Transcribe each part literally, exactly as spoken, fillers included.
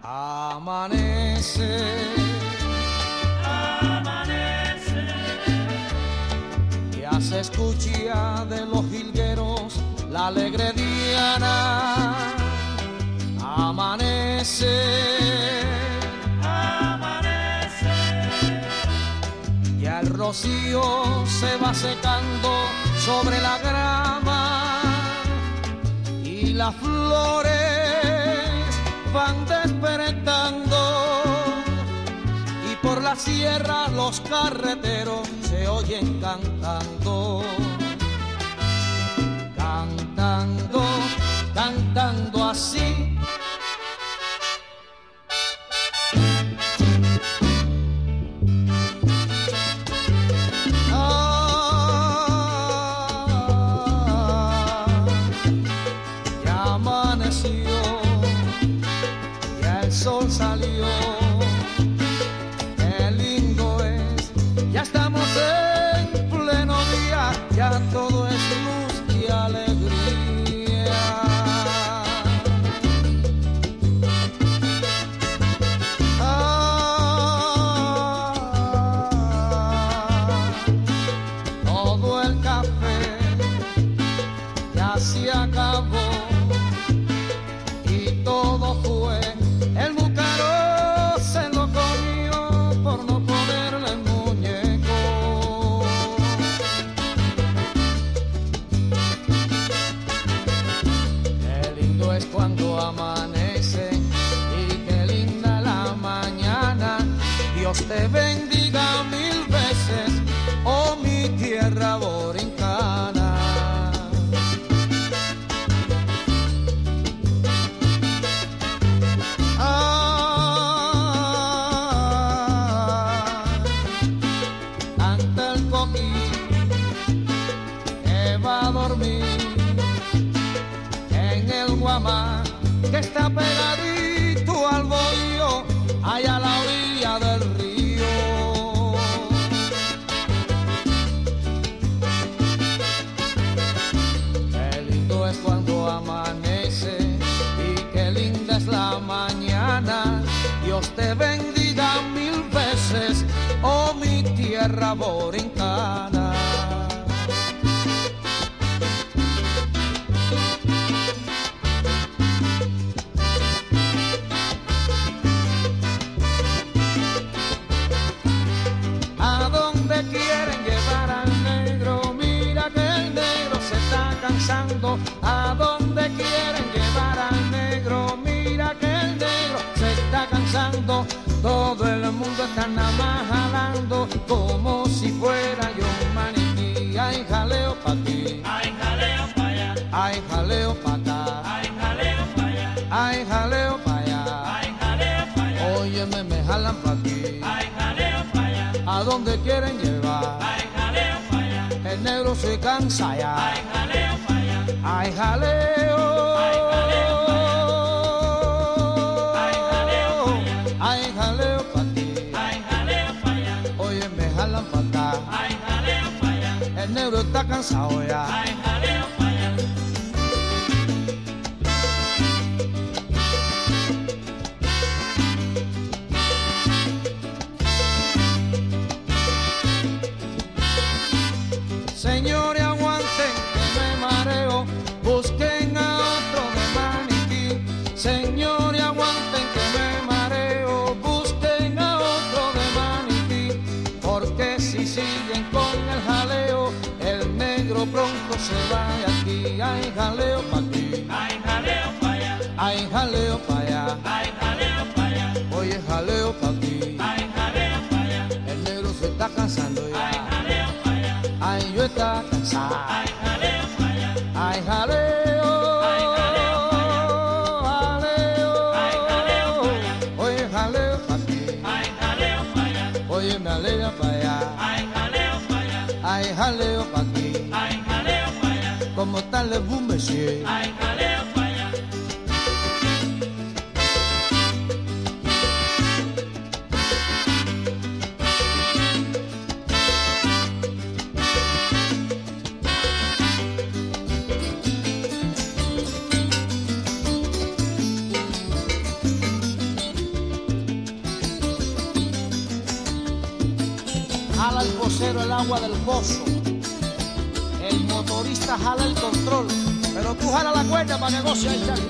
Amanece, amanece, ya se escucha de los jilgueros la alegre diana. Amanece, amanece, ya el rocío se va secando sobre la grama y las flores van despertando, y por la sierra los carreteros se oyen cantando, cantando, cantando así. Sol salió, qué lindo es, ya estamos en pleno día, ya todo es luz y alegría. Ah, todo el café ya se acabó y todo fue. El búcaro se lo comió por no ponerle muñeco. Qué lindo es cuando amanece y qué linda la mañana. Dios te bendiga mil veces, oh mi tierra borincana. En el Guamá, que está pegadito al bohío, allá a la orilla del río. Qué lindo es cuando amanece y qué linda es la mañana. Dios te bendiga mil veces, oh mi tierra borincana. Quieren llevar al negro, mira que el negro se está cansando. A dónde quieren llevar al negro, mira que el negro se está cansando. Todo el mundo está nada más jalando como si fuera yo un maniquí. Hay jaleo pa' aquí, hay jaleo pa' allá, hay jaleo pa' acá, hay jaleo pa' allá, hay jaleo pa' allá, hay jaleo pa' allá, óyeme, me jalan pa' aquí. hay jaleo pa' allá, ¿A dónde quieren llevar? hay jaleo pa' allá, El negro se cansa ya. hay jaleo pa' allá, Hay jaleo, hay jaleo pa' allá, hay jaleo pa' allá, hay jaleo pa' ti. hay jaleo pa' allá, Oye, me jalan pa' acá. hay jaleo pa' allá, El negro está cansado ya. hay jaleo pa' allá. Señores, aguanten que me mareo, busquen a otro de maniquí. Señores, aguanten que me mareo, busquen a otro de maniquí. Porque si siguen con el jaleo, el negro pronto se va de aquí. Hay jaleo pa' aquí, Hay jaleo pa' allá, hay jaleo pa' allá. hay jaleo pa' allá, Oye, jaleo pa' aquí. hay jaleo pa' allá, El negro se está cansando hay ya. jaleo pa' allá, Ay, yo está cansado. hay jaleo pa' allá, Ay, jaleo. hay jaleo pa' allá, Jaleo. hay jaleo pa' allá, Oye, jaleo pa' aquí. hay jaleo pa' allá, Oye, me alegra pa' allá. hay jaleo pa' allá, Ay, jaleo pa' aquí. hay jaleo pa' allá, Como tal le boom, monsieur. hay jaleo pa' allá. jala el vocero el agua del pozo, el motorista jala el control, pero tú jala la cuerda para que goce ahí, Charlie.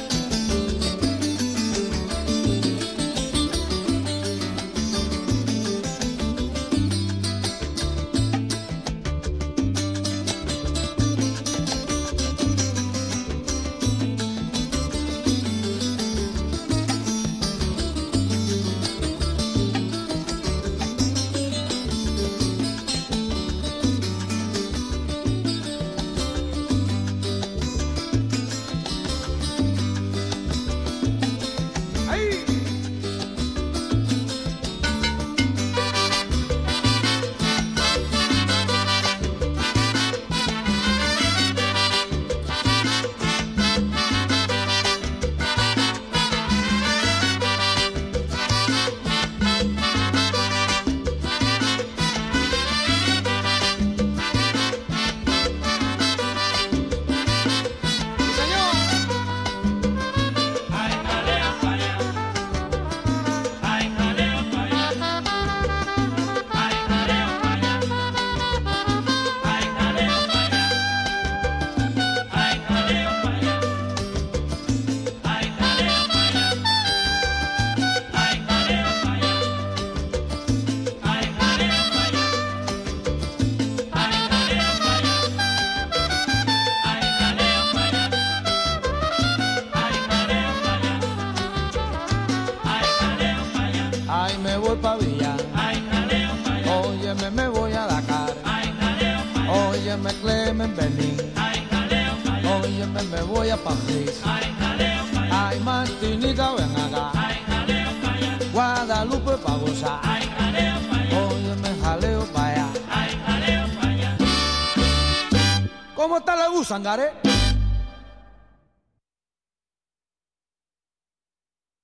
Ay, me voy pa' Villa, Ay, jaleo pa' allá. óyeme, me voy a Dakar, Ay, jaleo pa' allá. óyeme, Clemen, Benín, Ay, jaleo pa' allá. óyeme, me voy a París, Ay, jaleo pa' allá. ay, Martinita, ven acá, Ay, jaleo pa' allá. Guadalupe pa' gozar, Ay, jaleo pa' allá. óyeme, jaleo pa' allá. Ay, jaleo pa' allá. ¿Cómo está la Gusangaré?